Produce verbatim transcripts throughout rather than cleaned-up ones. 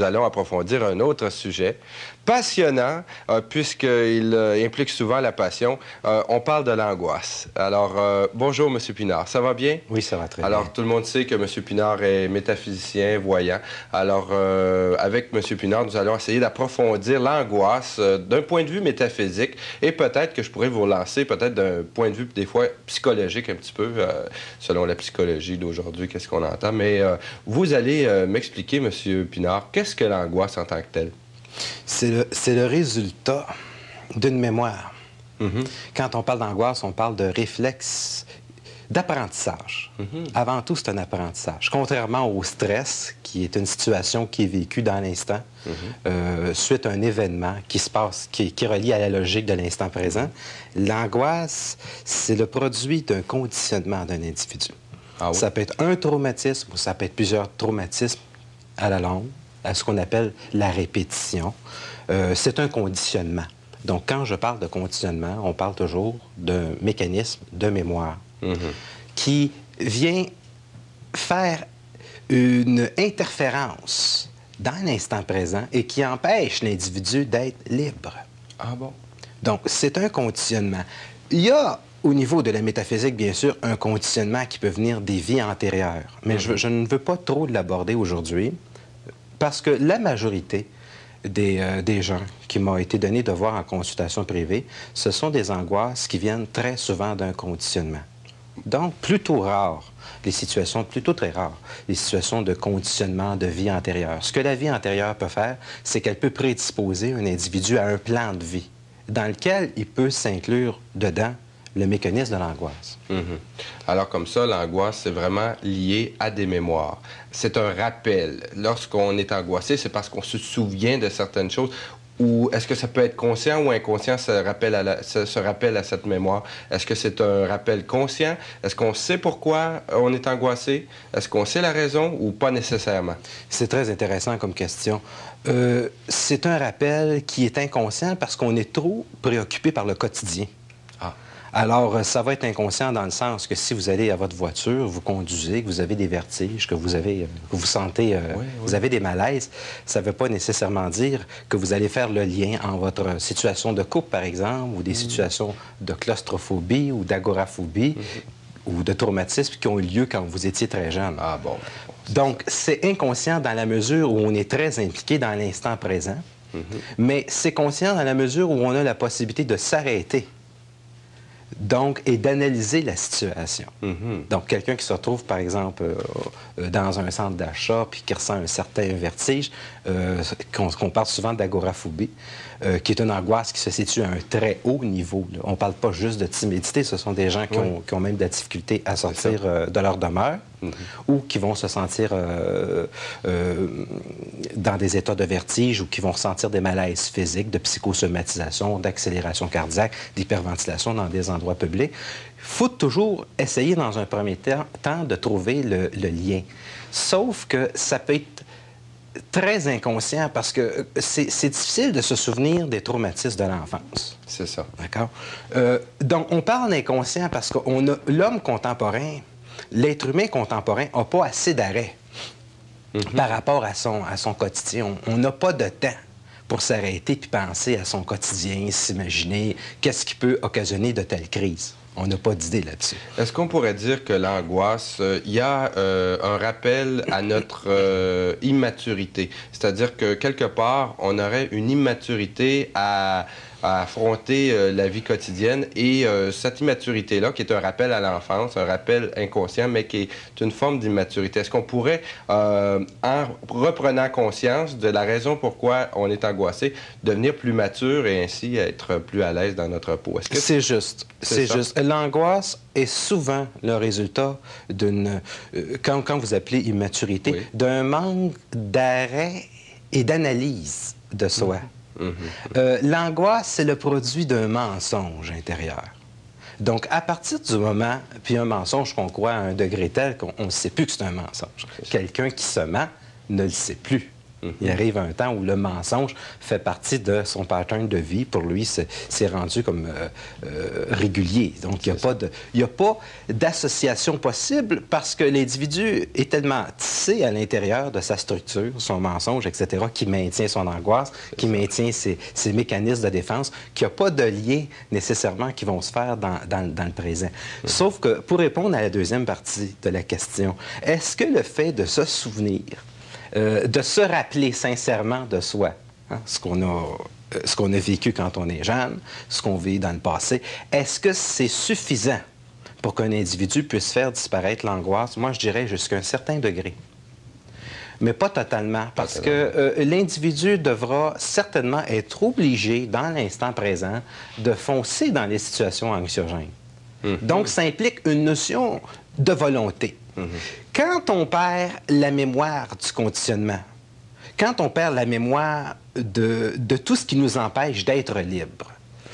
allons approfondir un autre sujet passionnant, euh, puisqu'il euh, implique souvent la passion. Euh, on parle de l'angoisse. Alors, euh, bonjour, M. Pinard. Ça va bien? Oui, ça va très Alors, bien. tout le monde sait que M. Pinard est métaphysicien, voyant. Alors, euh, avec M. Pinard, nous allons essayer d'approfondir l'angoisse euh, d'un point de vue métaphysique et peut-être que je pourrais vous relancer peut-être d'un point de vue, des fois, psychologique un petit peu, euh, selon la psychologie d'aujourd'hui, qu'est-ce qu'on entend. Mais euh, vous allez euh, m'expliquer, M. Pinard, qu'est-ce que l'angoisse en tant que telle? C'est le, c'est le résultat d'une mémoire. Mm-hmm. Quand on parle d'angoisse, on parle de réflexe, d'apprentissage. Mm-hmm. Avant tout, c'est un apprentissage. Contrairement au stress, qui est une situation qui est vécue dans l'instant, mm-hmm. euh, suite à un événement qui se passe, qui, qui est relié à la logique de l'instant présent, l'angoisse, c'est le produit d'un conditionnement d'un individu. Ah oui? Ça peut être un traumatisme ou ça peut être plusieurs traumatismes à la longue, à ce qu'on appelle la répétition. Euh, c'est un conditionnement. Donc, quand je parle de conditionnement, on parle toujours d'un mécanisme de mémoire mm-hmm. qui vient faire une interférence dans l'instant présent et qui empêche l'individu d'être libre. Ah bon? Donc, c'est un conditionnement. Il y a, au niveau de la métaphysique, bien sûr, un conditionnement qui peut venir des vies antérieures. Mais mm-hmm. je, je ne veux pas trop l'aborder aujourd'hui. Parce que la majorité des, euh, des gens qui m'ont été donnés de voir en consultation privée, ce sont des angoisses qui viennent très souvent d'un conditionnement. Donc, plutôt rares, les situations, plutôt très rares, les situations de conditionnement de vie antérieure. Ce que la vie antérieure peut faire, c'est qu'elle peut prédisposer un individu à un plan de vie dans lequel il peut s'inclure dedans le mécanisme de l'angoisse. Mm-hmm. Alors, comme ça, l'angoisse, c'est vraiment lié à des mémoires. C'est un rappel. Lorsqu'on est angoissé, c'est parce qu'on se souvient de certaines choses. Ou est-ce que ça peut être conscient ou inconscient, ce rappel à, la, ce, ce rappel à cette mémoire? Est-ce que c'est un rappel conscient? Est-ce qu'on sait pourquoi on est angoissé? Est-ce qu'on sait la raison ou pas nécessairement? C'est très intéressant comme question. Euh, c'est un rappel qui est inconscient parce qu'on est trop préoccupé par le quotidien. Ah. Alors, ça va être inconscient dans le sens que si vous allez à votre voiture, vous conduisez, que vous avez des vertiges, que vous avez, que vous sentez, euh, oui, oui. vous avez des malaises, ça ne veut pas nécessairement dire que vous allez faire le lien en votre situation de couple, par exemple, ou des mmh. situations de claustrophobie ou d'agoraphobie mmh. ou de traumatisme qui ont eu lieu quand vous étiez très jeune. Ah bon. Donc, c'est inconscient dans la mesure où on est très impliqué dans l'instant présent, mmh. mais c'est conscient dans la mesure où on a la possibilité de s'arrêter. Donc, et d'analyser la situation. Mm-hmm. Donc, quelqu'un qui se retrouve, par exemple, euh, dans un centre d'achat puis qui ressent un certain vertige, euh, qu'on, qu'on parle souvent d'agoraphobie, euh, qui est une angoisse qui se situe à un très haut niveau. Là. On ne parle pas juste de timidité, ce sont des gens qui, oui. ont, qui ont même de la difficulté à sortir euh, de leur demeure mm-hmm. ou qui vont se sentir euh, euh, dans des états de vertige ou qui vont ressentir des malaises physiques, de psychosomatisation, d'accélération cardiaque, d'hyperventilation dans des endroits publics. Il faut toujours essayer, dans un premier temps, de trouver le, le lien. Sauf que ça peut être très inconscient parce que c'est, c'est difficile de se souvenir des traumatismes de l'enfance. C'est ça. D'accord? Euh, donc, on parle d'inconscient parce que on a, l'homme contemporain, l'être humain contemporain n'a pas assez d'arrêt mm-hmm. par rapport à son, à son quotidien. On n'a pas de temps pour s'arrêter puis penser à son quotidien, s'imaginer qu'est-ce qui peut occasionner de telles crises. On n'a pas d'idée là-dessus. Est-ce qu'on pourrait dire que l'angoisse, il euh, y a euh, un rappel à notre euh, immaturité? C'est-à-dire que, quelque part, on aurait une immaturité à, à affronter euh, la vie quotidienne et euh, cette immaturité-là, qui est un rappel à l'enfance, un rappel inconscient, mais qui est une forme d'immaturité. Est-ce qu'on pourrait, euh, en reprenant conscience de la raison pourquoi on est angoissé, devenir plus mature et ainsi être plus à l'aise dans notre peau? Est-ce que c'est juste. C'est, c'est juste. L'angoisse est souvent le résultat d'une, euh, quand, quand vous appelez immaturité, oui. d'un manque d'arrêt et d'analyse de soi. Mmh. Mmh. Euh, l'angoisse, c'est le produit d'un mensonge intérieur. Donc, à partir du moment, puis un mensonge qu'on croit à un degré tel qu'on ne sait plus que c'est un mensonge. C'est Quelqu'un qui se ment ne le sait plus Mm-hmm. Il arrive un temps où le mensonge fait partie de son pattern de vie. Pour lui, c'est rendu comme euh, euh, régulier. Donc, il n'y a pas d'association possible parce que l'individu est tellement tissé à l'intérieur de sa structure, son mensonge, et cetera, qui maintient son angoisse, qui maintient ses, ses mécanismes de défense, qu'il n'y a pas de lien nécessairement qui vont se faire dans, dans, dans le présent. Mm-hmm. Sauf que, pour répondre à la deuxième partie de la question, est-ce que le fait de se souvenir, Euh, de se rappeler sincèrement de soi, hein, ce qu'on a, euh, ce qu'on a vécu quand on est jeune, ce qu'on vit dans le passé, est-ce que c'est suffisant pour qu'un individu puisse faire disparaître l'angoisse? Moi, je dirais jusqu'à un certain degré. Mais pas totalement, parce que euh, l'individu devra certainement être obligé, dans l'instant présent, de foncer dans les situations anxiogènes. Mm-hmm. Donc, ça implique une notion de volonté. Mm-hmm. Quand on perd la mémoire du conditionnement, quand on perd la mémoire de, de tout ce qui nous empêche d'être libre,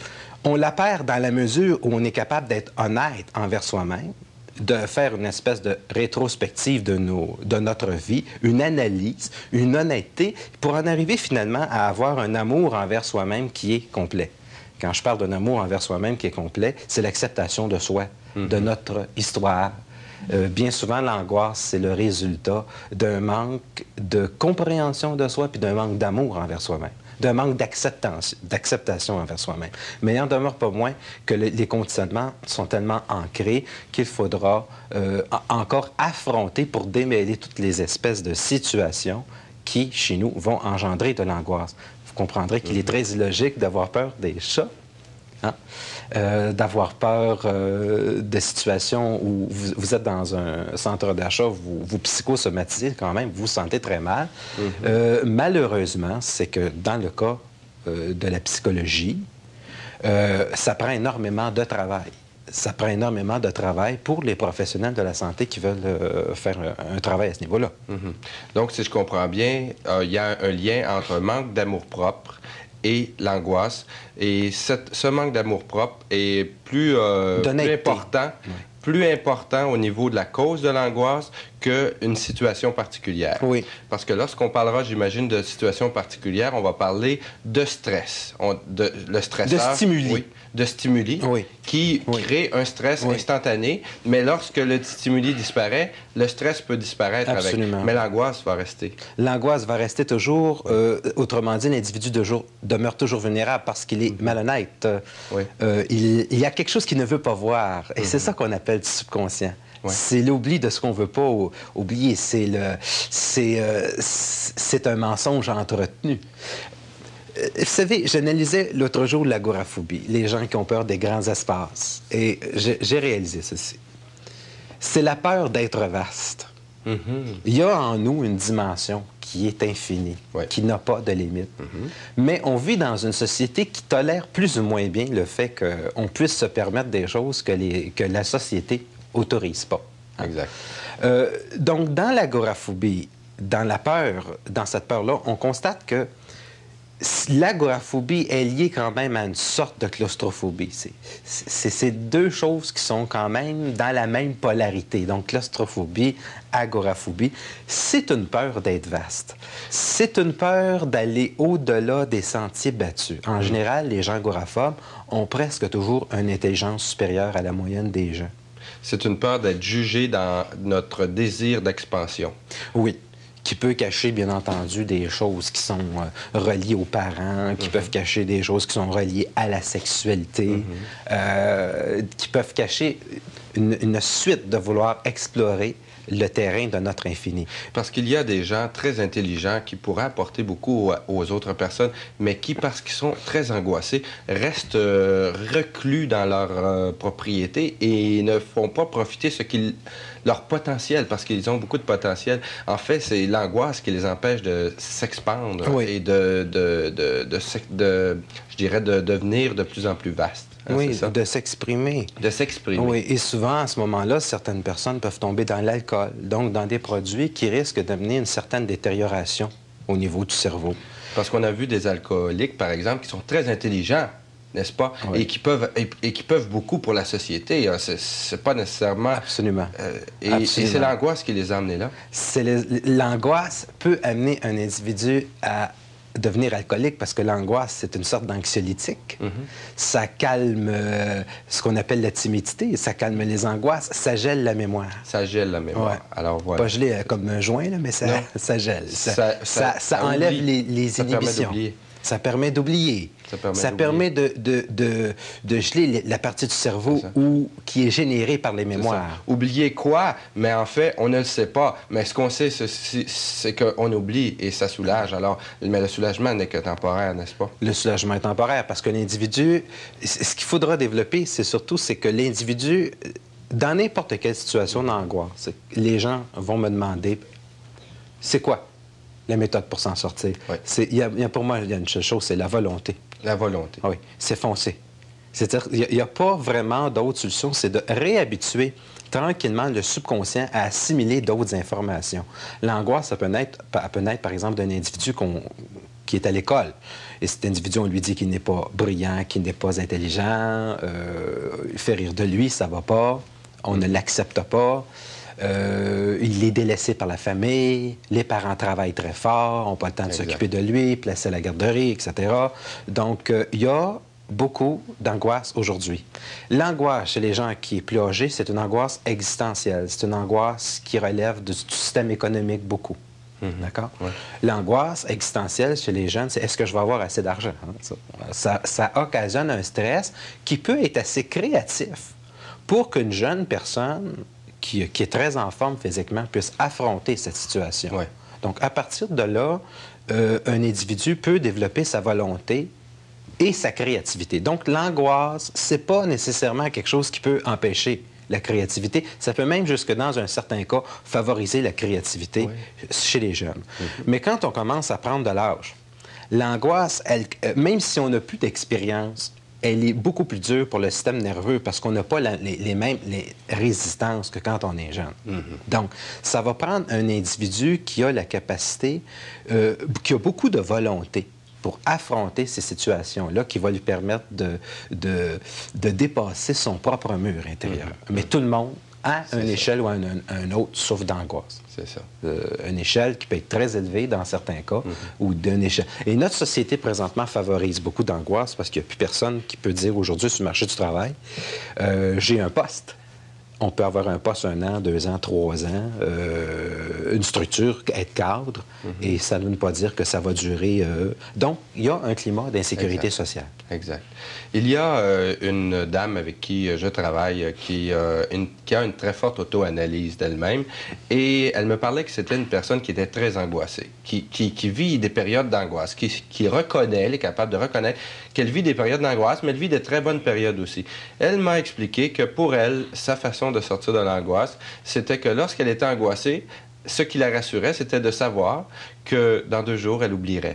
on la perd dans la mesure où on est capable d'être honnête envers soi-même, de faire une espèce de rétrospective de, nos, de notre vie, une analyse, une honnêteté, pour en arriver finalement à avoir un amour envers soi-même qui est complet. Quand je parle d'un amour envers soi-même qui est complet, c'est l'acceptation de soi, mm-hmm. de notre histoire. Euh, bien souvent, l'angoisse, c'est le résultat d'un manque de compréhension de soi puis d'un manque d'amour envers soi-même, d'un manque d'acceptation envers soi-même. Mais il n'en demeure pas moins que le, les conditionnements sont tellement ancrés qu'il faudra euh, encore affronter pour démêler toutes les espèces de situations qui, chez nous, vont engendrer de l'angoisse. Vous comprendrez qu'il est très illogique d'avoir peur des chats. Hein? Euh, d'avoir peur euh, de situations où vous, vous êtes dans un centre d'achat, vous, vous psychosomatisez quand même, vous vous sentez très mal. Mm-hmm. euh, malheureusement, c'est que dans le cas euh, de la psychologie, euh, ça prend énormément de travail. Ça prend énormément de travail pour les professionnels de la santé qui veulent euh, faire un, un travail à ce niveau-là. Mm-hmm. Donc, si je comprends bien, euh, il y a un lien entre un manque d'amour-propre et l'angoisse. Et cette, ce manque d'amour-propre est plus, euh, plus important, oui. plus important au niveau de la cause de l'angoisse qu'une situation particulière. Oui. Parce que lorsqu'on parlera, j'imagine, de situation particulière, on va parler de stress. On, de, le stresseur... De stimuli. Oui, de stimuli oui. qui oui. crée un stress oui. instantané. Mais lorsque le stimuli disparaît, le stress peut disparaître Absolument. avec. Mais l'angoisse va rester. L'angoisse va rester toujours. Euh, autrement dit, l'individu de demeure toujours vulnérable parce qu'il est mm-hmm. malhonnête. Oui. Euh, il, il y a quelque chose qu'il ne veut pas voir. Et mm-hmm. c'est ça qu'on appelle du subconscient. Ouais. C'est l'oubli de ce qu'on ne veut pas oublier. C'est le, c'est, euh, c'est un mensonge entretenu. Euh, vous savez, j'analysais l'autre jour l'agoraphobie, les gens qui ont peur des grands espaces. Et j'ai réalisé ceci. C'est la peur d'être vaste. Mm-hmm. Il y a en nous une dimension qui est infinie, ouais. qui n'a pas de limite. Mm-hmm. Mais on vit dans une société qui tolère plus ou moins bien le fait qu'on puisse se permettre des choses que, les, que la société autorise pas. Hein? Exact. Euh, donc, dans l'agoraphobie, dans la peur, dans cette peur-là, on constate que l'agoraphobie est liée quand même à une sorte de claustrophobie. C'est ces deux choses qui sont quand même dans la même polarité. Donc, claustrophobie, agoraphobie, c'est une peur d'être vaste. C'est une peur d'aller au-delà des sentiers battus. En mmh. général, les gens agoraphobes ont presque toujours une intelligence supérieure à la moyenne des gens. C'est une peur d'être jugé dans notre désir d'expansion. Oui. Qui peut cacher, bien entendu, des choses qui sont euh, reliées aux parents, qui mm-hmm. peuvent cacher des choses qui sont reliées à la sexualité, mm-hmm. euh, qui peuvent cacher une, une suite de vouloir explorer le terrain de notre infini. Parce qu'il y a des gens très intelligents qui pourraient apporter beaucoup aux, aux autres personnes, mais qui, parce qu'ils sont très angoissés, restent euh, reclus dans leur euh, propriété et ne font pas profiter ce qu'ils, leur potentiel, parce qu'ils ont beaucoup de potentiel. En fait, c'est l'angoisse qui les empêche de s'expandre oui. et de, de, de, de, de, de, je dirais, de devenir de plus en plus vaste. Hein, oui, de s'exprimer. De s'exprimer. Oui, et souvent, à ce moment-là, certaines personnes peuvent tomber dans l'alcool, donc dans des produits qui risquent d'amener une certaine détérioration au niveau du cerveau. Parce qu'on a vu des alcooliques, par exemple, qui sont très intelligents, n'est-ce pas? Oui. Et qui peuvent et, et qui peuvent beaucoup pour la société. Hein. C'est, c'est pas nécessairement... Absolument. Euh, et, Absolument. et c'est l'angoisse qui les a amenés là. C'est le- l'angoisse peut amener un individu à devenir alcoolique parce que l'angoisse, c'est une sorte d'anxiolytique. Mm-hmm. Ça calme euh, ce qu'on appelle la timidité, ça calme les angoisses, ça gèle la mémoire. Ça gèle la mémoire. Ouais. Alors voilà. Pas gelé euh, comme un joint, là, mais ça, ça gèle. Ça, Ça- ça, ça- ça ça enlève oublie. les, les Ça permet inhibitions. d'oublier. Ça permet d'oublier. Ça permet Ça d'oublier. permet de, de, de, de geler la partie du cerveau C'est ça. où, qui est générée par les C'est ça. mémoires. Oublier quoi? Mais en fait, on ne le sait pas. Mais ce qu'on sait, c'est, c'est qu'on oublie et ça soulage. Alors, mais le soulagement n'est que temporaire, n'est-ce pas? Le soulagement est temporaire parce que l'individu, ce qu'il faudra développer, c'est surtout c'est que l'individu, dans n'importe quelle situation d'angoisse, les gens vont me demander, c'est quoi la méthode pour s'en sortir? Oui. C'est, il y a, il y a pour moi, il y a une seule chose, c'est la volonté. La volonté. Ah oui, c'est foncer. C'est-à-dire qu'il n'y a, a pas vraiment d'autre solution, c'est de réhabituer tranquillement le subconscient à assimiler d'autres informations. L'angoisse, ça peut naître, ça peut naître par exemple, d'un individu qu'on, qui est à l'école. Et cet individu, on lui dit qu'il n'est pas brillant, qu'il n'est pas intelligent, euh, il fait rire de lui, ça va pas, on ne l'accepte pas. Euh, il est délaissé par la famille, les parents travaillent très fort, n'ont pas le temps de Exact. s'occuper de lui, placé à la garderie, et cetera. Donc, euh, il y a beaucoup d'angoisse aujourd'hui. L'angoisse chez les gens qui est plus âgés, c'est une angoisse existentielle. C'est une angoisse qui relève du, du système économique beaucoup. Mm-hmm. D'accord? Ouais. L'angoisse existentielle chez les jeunes, c'est est-ce que je vais avoir assez d'argent? Hein? Ça, ça, ça occasionne un stress qui peut être assez créatif pour qu'une jeune personne qui, qui est très en forme physiquement puisse affronter cette situation. Ouais. Donc, à partir de là, euh, un individu peut développer sa volonté et sa créativité. Donc, l'angoisse, c'est pas nécessairement quelque chose qui peut empêcher la créativité. Ça peut même, jusque dans un certain cas, favoriser la créativité oui. chez les jeunes. Mm-hmm. Mais quand on commence à prendre de l'âge, l'angoisse, elle, euh, même si on n'a plus d'expérience, elle est beaucoup plus dure pour le système nerveux parce qu'on n'a pas la, les, les mêmes les résistances que quand on est jeune. Mm-hmm. Donc, ça va prendre un individu qui a la capacité, euh, qui a beaucoup de volonté pour affronter ces situations-là qui va lui permettre de, de, de dépasser son propre mur intérieur. Mm-hmm. Mais tout le monde, à une échelle ou à un, un autre, souffre d'angoisse. C'est ça. Euh, une échelle qui peut être très élevée dans certains cas, mm-hmm. ou d'une échelle... Et notre société, présentement, favorise beaucoup d'angoisse parce qu'il n'y a plus personne qui peut dire aujourd'hui sur le marché du travail, euh, j'ai un poste. On peut avoir un poste un an, deux ans, trois ans, euh, une structure, être cadre, mm-hmm. et ça ne veut pas dire que ça va durer. Euh... Donc, il y a un climat d'insécurité exact. sociale. Exact. Il y a euh, une dame avec qui je travaille qui, euh, une, qui a une très forte auto-analyse d'elle-même, et elle me parlait que c'était une personne qui était très angoissée, qui, qui, qui vit des périodes d'angoisse, qui, qui reconnaît, elle est capable de reconnaître qu'elle vit des périodes d'angoisse, mais elle vit de très bonnes périodes aussi. Elle m'a expliqué que pour elle, sa façon de sortir de l'angoisse, c'était que lorsqu'elle était angoissée, ce qui la rassurait, c'était de savoir que dans deux jours, elle oublierait.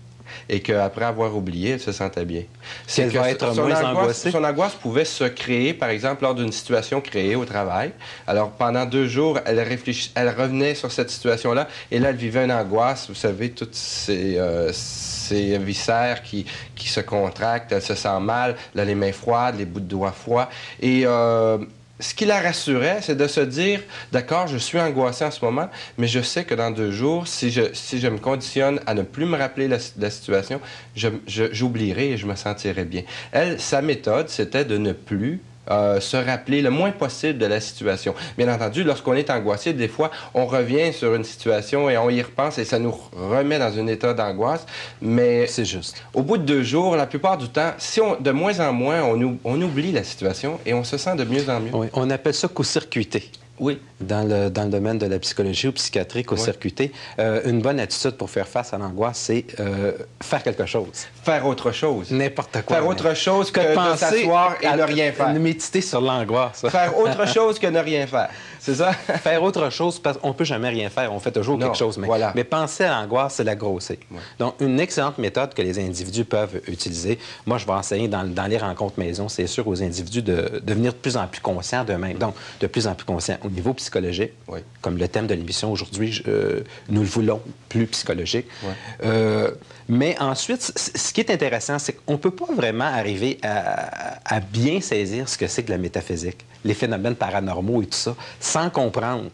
Et qu'après avoir oublié, elle se sentait bien. C'est que va être son, moins angoisse, angoissée. Son angoisse pouvait se créer, par exemple, lors d'une situation créée au travail. Alors, pendant deux jours, elle, réfléchit, elle revenait sur cette situation-là, et là, elle vivait une angoisse. Vous savez, toutes ces... Euh, ses viscères qui, qui se contractent, elle se sent mal, elle a les mains froides, les bouts de doigts froids. Et euh, ce qui la rassurait, c'est de se dire, d'accord, je suis angoissé en ce moment, mais je sais que dans deux jours, si je, si je me conditionne à ne plus me rappeler la, la situation, je, je, j'oublierai et je me sentirai bien. Elle, sa méthode, c'était de ne plus Euh, se rappeler le moins possible de la situation. Bien entendu, lorsqu'on est angoissé, des fois, on revient sur une situation et on y repense et ça nous remet dans un état d'angoisse, mais c'est juste. Au bout de deux jours, la plupart du temps, si on, de moins en moins, on, on oublie la situation et on se sent de mieux en mieux. Oui, on appelle ça court-circuité. Oui. Dans le, dans le domaine de la psychologie ou psychiatrie, court-circuité, oui. euh, une bonne attitude pour faire face à l'angoisse, c'est euh, faire quelque chose. Faire autre chose. N'importe quoi. Faire autre chose que, que de s'asseoir et à, ne rien faire. Méditer sur l'angoisse. Faire autre chose que ne rien faire. C'est ça? Faire autre chose, parce qu'on ne peut jamais rien faire. On fait toujours non, quelque chose. Mais, voilà. mais penser à l'angoisse, c'est la grossir. Ouais. Donc, une excellente méthode que les individus peuvent utiliser. Moi, je vais enseigner dans, dans les rencontres maison, c'est sûr, aux individus de devenir de plus en plus conscients d'eux-mêmes. Donc, de plus en plus conscients au niveau psychologique, oui. comme le thème de l'émission aujourd'hui, euh, nous le voulons plus psychologique. Ouais. Euh, mais ensuite, ce qui est intéressant, c'est qu'on ne peut pas vraiment arriver à, à bien saisir ce que c'est que la métaphysique, les phénomènes paranormaux et tout ça, sans comprendre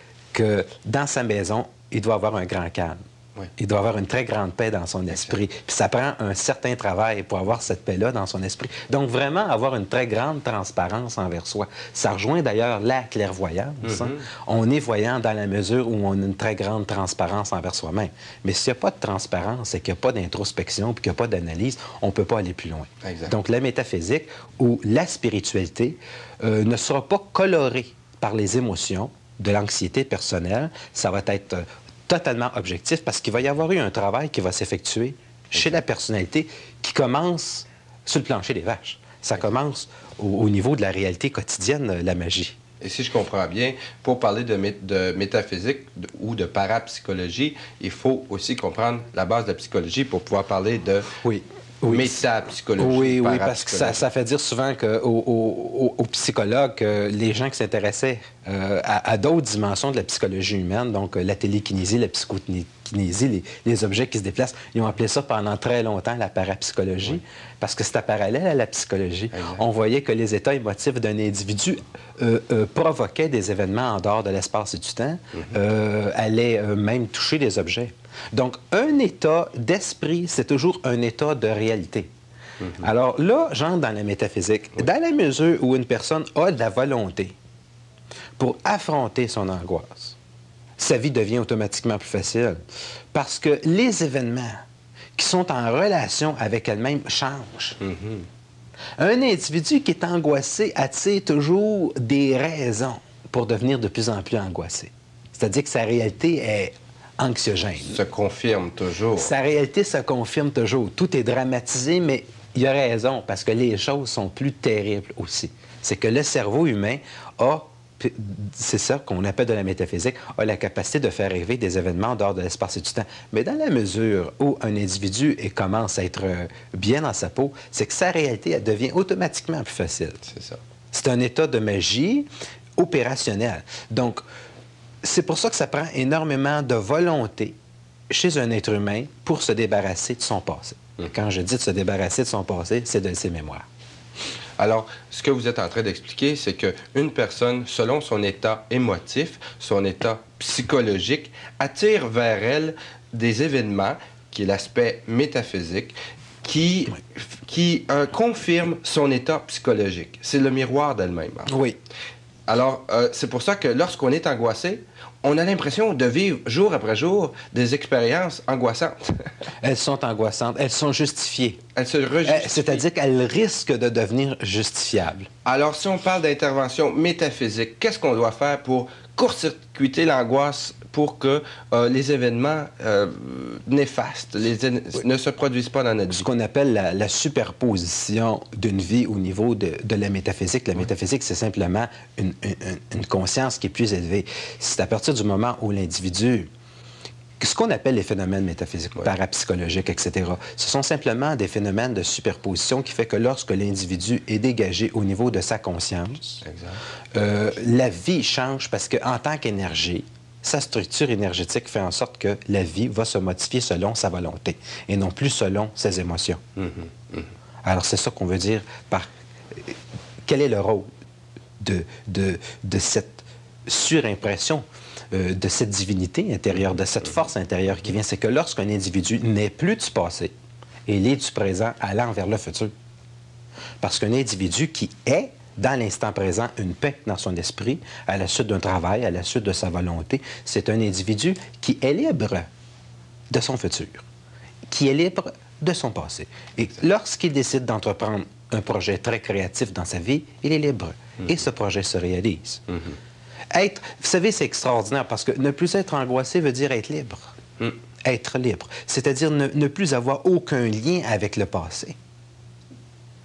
que dans sa maison, il doit avoir un grand calme. Oui. Il doit avoir une très grande paix dans son esprit. Puis ça prend un certain travail pour avoir cette paix-là dans son esprit. Donc, vraiment avoir une très grande transparence envers soi. Ça rejoint d'ailleurs la clairvoyance. Mm-hmm. hein? On est voyant dans la mesure où on a une très grande transparence envers soi-même. Mais s'il n'y a pas de transparence et qu'il n'y a pas d'introspection puis qu'il n'y a pas d'analyse, on ne peut pas aller plus loin. Exact. Donc, la métaphysique ou la spiritualité euh, ne sera pas colorée par les émotions de l'anxiété personnelle. Ça va être euh, totalement objectif parce qu'il va y avoir eu un travail qui va s'effectuer chez la personnalité qui commence sur le plancher des vaches. Ça commence au, au niveau de la réalité quotidienne, la magie. Et si je comprends bien, pour parler de, mé de métaphysique de, ou de parapsychologie, il faut aussi comprendre la base de la psychologie pour pouvoir parler de... Oui. Oui. Métapsychologie. Oui, oui, parce que ça, ça fait dire souvent qu'aux aux, aux psychologues, euh, les gens qui s'intéressaient euh, à, à d'autres dimensions de la psychologie humaine, donc euh, la télékinésie, la psychokinésie, les, les objets qui se déplacent, ils ont appelé ça pendant très longtemps la parapsychologie, oui. parce que c'était parallèle à la psychologie. Exact. On voyait que les états émotifs d'un individu euh, euh, provoquaient des événements en dehors de l'espace et du temps, mm-hmm. euh, allaient euh, même toucher des objets. Donc, un état d'esprit, c'est toujours un état de réalité. Mm-hmm. Alors là, j'entre dans la métaphysique. Oui. Dans la mesure où une personne a de la volonté pour affronter son angoisse, sa vie devient automatiquement plus facile. Parce que les événements qui sont en relation avec elle-même changent. Mm-hmm. Un individu qui est angoissé attire toujours des raisons pour devenir de plus en plus angoissé. C'est-à-dire que sa réalité est anxiogène. Se confirme toujours. Sa réalité se confirme toujours. Tout est dramatisé, mais il a raison, parce que les choses sont plus terribles aussi. C'est que le cerveau humain a, c'est ça qu'on appelle de la métaphysique, a la capacité de faire arriver des événements en dehors de l'espace et du temps. Mais dans la mesure où un individu et commence à être bien dans sa peau, c'est que sa réalité elle devient automatiquement plus facile. C'est ça. C'est un état de magie opérationnel. Donc, c'est pour ça que ça prend énormément de volonté chez un être humain pour se débarrasser de son passé. Mmh. Quand je dis de se débarrasser de son passé, c'est de ses mémoires. Alors, ce que vous êtes en train d'expliquer, c'est qu'une personne, selon son état émotif, son état psychologique, attire vers elle des événements, qui est l'aspect métaphysique, qui, oui. qui euh, confirment son état psychologique. C'est le miroir d'elle-même. Hein? Oui. Alors, euh, c'est pour ça que lorsqu'on est angoissé, on a l'impression de vivre jour après jour des expériences angoissantes. Elles sont angoissantes, elles sont justifiées. Elles se rejustifient. C'est-à-dire qu'elles risquent de devenir justifiables. Alors, si on parle d'intervention métaphysique, qu'est-ce qu'on doit faire pour court-circuiter l'angoisse pour que euh, les événements euh, néfastes les, oui. ne se produisent pas dans notre vie? Ce qu'on appelle la, la superposition d'une vie au niveau de, de la métaphysique. La oui. métaphysique, c'est simplement une, une, une conscience qui est plus élevée. C'est à partir du moment où l'individu... Ce qu'on appelle les phénomènes métaphysiques, oui. parapsychologiques, et cetera, ce sont simplement des phénomènes de superposition qui fait que lorsque l'individu est dégagé au niveau de sa conscience, euh, la vie change parce qu'en tant qu'énergie, sa structure énergétique fait en sorte que la vie va se modifier selon sa volonté et non plus selon ses émotions. Mm-hmm. Mm-hmm. Alors, c'est ça qu'on veut dire par... Quel est le rôle de, de, de cette surimpression, euh, de cette divinité intérieure, de cette force intérieure qui vient? C'est que lorsqu'un individu n'est plus du passé, il est du présent allant vers le futur. Parce qu'un individu qui est dans l'instant présent, une paix dans son esprit, à la suite d'un travail, à la suite de sa volonté, c'est un individu qui est libre de son futur, qui est libre de son passé. Et lorsqu'il décide d'entreprendre un projet très créatif dans sa vie, il est libre. Mm-hmm. Et ce projet se réalise. Mm-hmm. Être, vous savez, c'est extraordinaire parce que ne plus être angoissé veut dire être libre. Mm. Être libre. C'est-à-dire ne, ne plus avoir aucun lien avec le passé.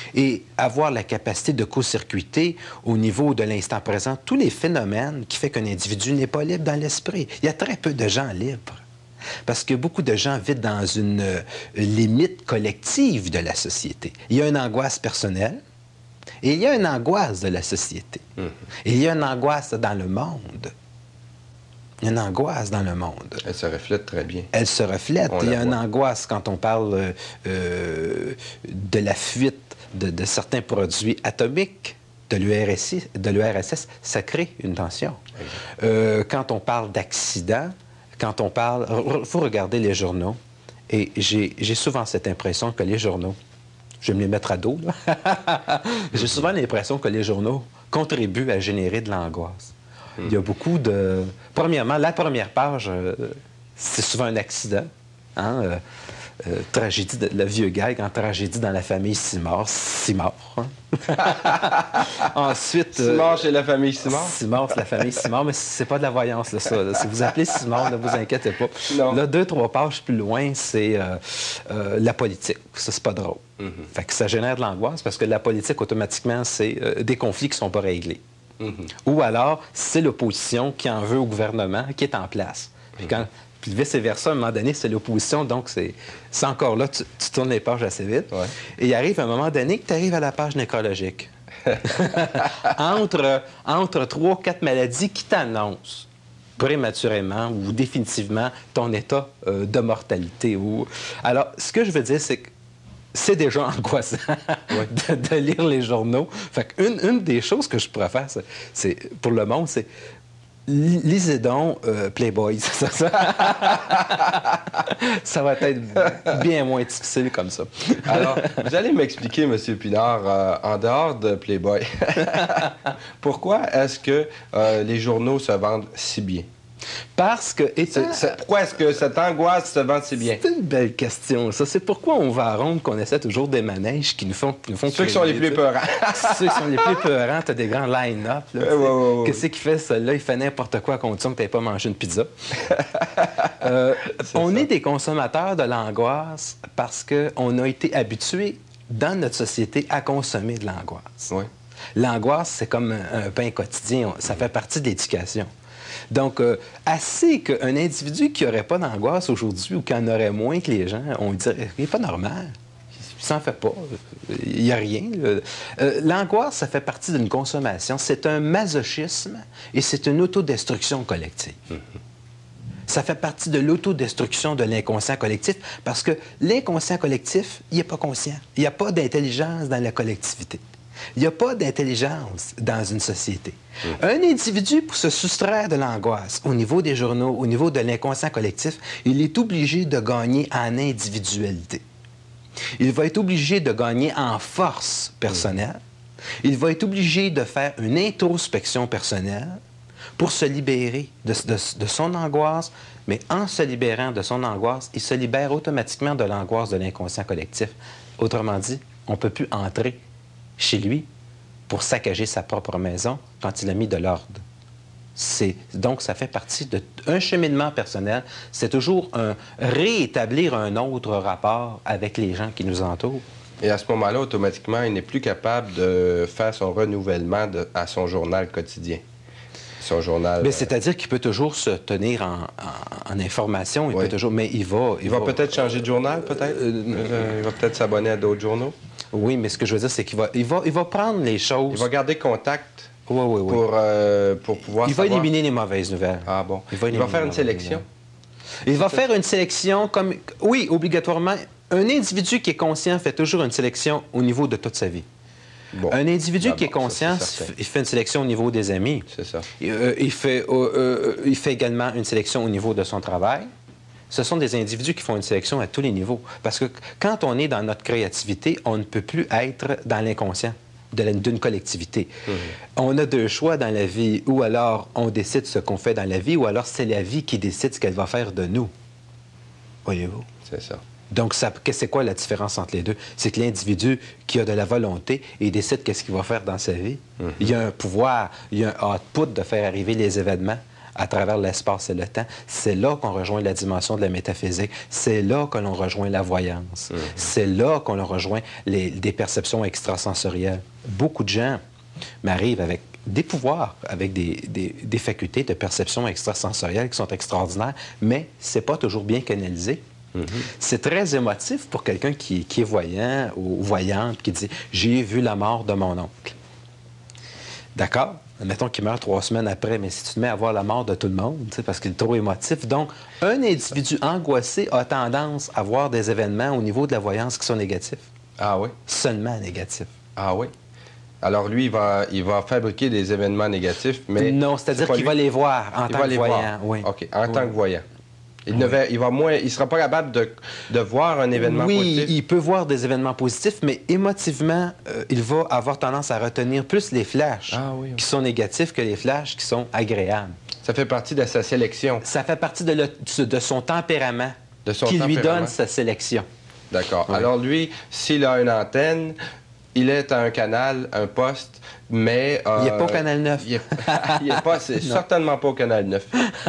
et avoir la capacité de court-circuiter au niveau de l'instant présent tous les phénomènes qui font qu'un individu n'est pas libre dans l'esprit. Il y a très peu de gens libres. Parce que beaucoup de gens vivent dans une euh, limite collective de la société. Il y a une angoisse personnelle et il y a une angoisse de la société. Mmh. Et il y a une angoisse dans le monde. Il y a une angoisse dans le monde. Elle se reflète très bien. Elle se reflète. On il y a une angoisse quand on parle euh, de la fuite de, de certains produits atomiques de l'U R S S, de l'U R S S, ça crée une tension. Euh, quand on parle d'accidents, quand on parle... Il faut regarder les journaux. Et j'ai souvent cette impression que les journaux... Je vais me les mettre à dos, là. J'ai souvent l'impression que les journaux contribuent à générer de l'angoisse. Mm. Il y a beaucoup de... Premièrement, la première page, euh, c'est souvent un accident. Hein? Euh, euh, tragédie, de, le vieux gag en tragédie dans la famille Simard. Simard. Hein? Ensuite... Simard chez la famille Simard? Simard, c'est la famille Simard, mais c'est pas de la voyance, là, ça. Là. Si vous appelez Simard, ne vous inquiétez pas. Non. Là, deux, trois pages plus loin, c'est euh, euh, la politique. Ça, c'est pas drôle. Mm-hmm. Fait que ça génère de l'angoisse parce que la politique, automatiquement, c'est euh, des conflits qui sont pas réglés. Mm-hmm. Ou alors, c'est l'opposition qui en veut au gouvernement qui est en place. Puis quand... Puis vice-versa, à un moment donné, c'est l'opposition, donc c'est encore là, tu, tu tournes les pages assez vite. Ouais. Et il arrive à un moment donné que tu arrives à la page nécrologique. entre, entre trois, quatre maladies qui t'annoncent prématurément ou définitivement ton état euh, de mortalité. Ou... Alors, ce que je veux dire, c'est que c'est déjà angoissant ouais. de, de lire les journaux. Fait qu'une une des choses que je pourrais faire, c'est pour le monde, c'est lisez donc euh, Playboy. Ça, ça, ça va être bien moins difficile comme ça. Alors, vous allez m'expliquer, M. Pinard, euh, en dehors de Playboy, pourquoi est-ce que euh, les journaux se vendent si bien? Parce que... Et c'est, c'est, pourquoi est-ce que cette angoisse se vend si bien? C'est une belle question, ça. C'est pourquoi on va à ronde qu'on essaie toujours des manèges qui nous font... Qui nous font Ceux qui sont les plus peurants. Ceux qui sont les plus peurants, t'as des grands line-up. Ouais, ouais, ouais, Qu'est-ce qu'il fait, celui-là? Il fait n'importe quoi à condition que t'aies pas mangé une pizza. euh, est on ça. est des consommateurs de l'angoisse parce qu'on a été habitués, dans notre société, à consommer de l'angoisse. Oui. L'angoisse, c'est comme un, un pain quotidien. Ça fait partie de l'éducation. Donc, euh, assez qu'un individu qui n'aurait pas d'angoisse aujourd'hui ou qui en aurait moins que les gens, on dirait il n'est pas normal. Il s'en fait pas. Il n'y a rien. Euh, L'angoisse, ça fait partie d'une consommation. C'est un masochisme et c'est une autodestruction collective. Mm-hmm. Ça fait partie de l'autodestruction de l'inconscient collectif parce que l'inconscient collectif, il n'est pas conscient. Il n'y a pas d'intelligence dans la collectivité. Il n'y a pas d'intelligence dans une société. Mmh. Un individu, pour se soustraire de l'angoisse au niveau des journaux, au niveau de l'inconscient collectif, il est obligé de gagner en individualité. Il va être obligé de gagner en force personnelle. Mmh. Il va être obligé de faire une introspection personnelle pour se libérer de, de, de son angoisse. Mais en se libérant de son angoisse, il se libère automatiquement de l'angoisse de l'inconscient collectif. Autrement dit, on ne peut plus entrer chez lui pour saccager sa propre maison quand il a mis de l'ordre. Donc, ça fait partie d'un cheminement personnel. C'est toujours un, réétablir un autre rapport avec les gens qui nous entourent. Et à ce moment-là, automatiquement, il n'est plus capable de faire son renouvellement de, à son journal quotidien. Son journal... Mais c'est-à-dire qu'il peut toujours se tenir en, en, en information. Il oui. peut toujours... Mais il va... Il, il va, va peut-être changer de journal, peut-être? Euh, euh, il va peut-être s'abonner à d'autres journaux? Oui, mais ce que je veux dire, c'est qu'il va, il va, il va prendre les choses... Il va garder contact oui, oui, oui. Pour, euh, pour pouvoir Il savoir... va éliminer les mauvaises nouvelles. Ah bon. Il va, il va faire une sélection? Il va faire une sélection comme... Oui, obligatoirement. Un individu qui est conscient fait toujours une sélection au niveau de toute sa vie. Bon. Un individu qui est conscient, ça, il fait une sélection au niveau des amis. C'est ça. Euh, il, fait, euh, euh, il fait également une sélection au niveau de son travail. Ce sont des individus qui font une sélection à tous les niveaux. Parce que quand on est dans notre créativité, on ne peut plus être dans l'inconscient d'une collectivité. Mmh. On a deux choix dans la vie. Ou alors on décide ce qu'on fait dans la vie, ou alors c'est la vie qui décide ce qu'elle va faire de nous. Voyez-vous? C'est ça. Donc, c'est quoi la différence entre les deux? C'est que l'individu qui a de la volonté et décide qu'est-ce qu'il va faire dans sa vie, mm-hmm. il y a un pouvoir, il y a un output de faire arriver les événements à travers l'espace et le temps. C'est là qu'on rejoint la dimension de la métaphysique. C'est là que l'on rejoint la voyance. Mmh. C'est là qu'on rejoint les, des perceptions extrasensorielles. Beaucoup de gens m'arrivent avec des pouvoirs, avec des, des, des facultés de perception extrasensorielle qui sont extraordinaires, mais c'est pas toujours bien canalisé. Mm-hmm. C'est très émotif pour quelqu'un qui, qui est voyant ou voyante, qui dit « j'ai vu la mort de mon oncle ». D'accord? Admettons qu'il meurt trois semaines après, mais si tu te mets à voir la mort de tout le monde, parce qu'il est trop émotif. Donc, un individu angoissé a tendance à voir des événements au niveau de la voyance qui sont négatifs. Ah oui? Seulement négatifs. Ah oui? Alors lui, il va, il va fabriquer des événements négatifs, mais... Non, c'est-à-dire qu'il va les voir en il tant que voyant. Oui. OK, en oui. tant que voyant. Il oui. ne va, il va moins, il sera pas capable de, de voir un événement oui, positif. Oui, il peut voir des événements positifs, mais émotivement, euh, il va avoir tendance à retenir plus les flashs ah, oui, oui. qui sont négatifs que les flashs qui sont agréables. Ça fait partie de sa sélection. Ça fait partie de, le, de son tempérament de son qui tempérament. lui donne sa sélection. D'accord. Oui. Alors lui, s'il a une antenne, il est à un canal, un poste, mais... Euh, il n'est pas au canal neuf. Il n'est pas, c'est certainement pas au canal neuf.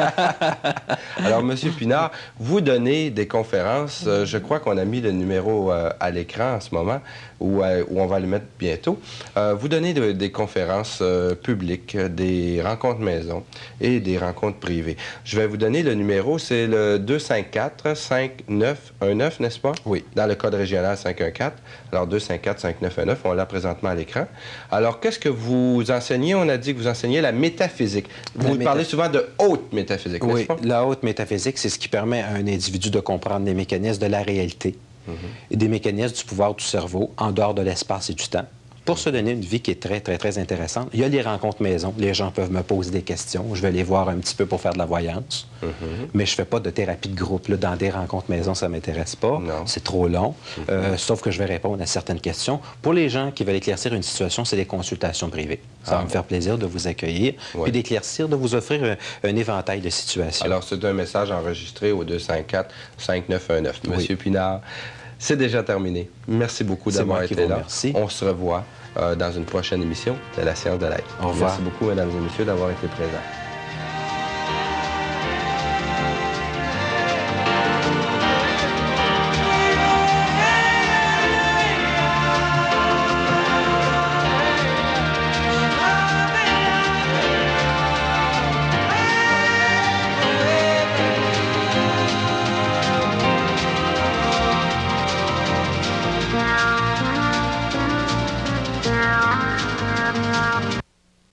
Alors, M. Pinard, vous donnez des conférences. Euh, je crois qu'on a mis le numéro euh, à l'écran en ce moment, ou euh, on va le mettre bientôt. Euh, vous donnez de, des conférences euh, publiques, des rencontres maison et des rencontres privées. Je vais vous donner le numéro, c'est le deux cinq quatre, cinq neuf un neuf, n'est-ce pas? Oui. Dans le code régional cinq un quatre. Alors, deux cinq quatre, cinq neuf un neuf, on l'a présentement à l'écran. Alors, qu'est-ce que vous enseignez? On a dit que vous enseignez la métaphysique. Vous la méta... parlez souvent de haute métaphysique, oui, n'est-ce pas? La haute métaphysique, c'est ce qui permet à un individu de comprendre les mécanismes de la réalité mm-hmm. et des mécanismes du pouvoir du cerveau en dehors de l'espace et du temps, pour se donner une vie qui est très, très, très intéressante. Il y a les rencontres maison. Les gens peuvent me poser des questions. Je vais les voir un petit peu pour faire de la voyance. Mm-hmm. Mais je ne fais pas de thérapie de groupe. Là, dans des rencontres maison, ça ne m'intéresse pas. C'est trop long. Mm-hmm. euh, sauf que je vais répondre à certaines questions. Pour les gens qui veulent éclaircir une situation, c'est des consultations privées. Ça ah, va me faire plaisir de vous accueillir ouais. et d'éclaircir, de vous offrir un, un éventail de situations. Alors, c'est un message enregistré au deux cinq quatre, cinq neuf un neuf. Oui. Monsieur Pinard, c'est déjà terminé. Merci beaucoup d'avoir été là. Remercie. On se revoit euh, dans une prochaine émission de La Science de l'Être. Au revoir. Merci beaucoup, mesdames et messieurs, d'avoir été présents.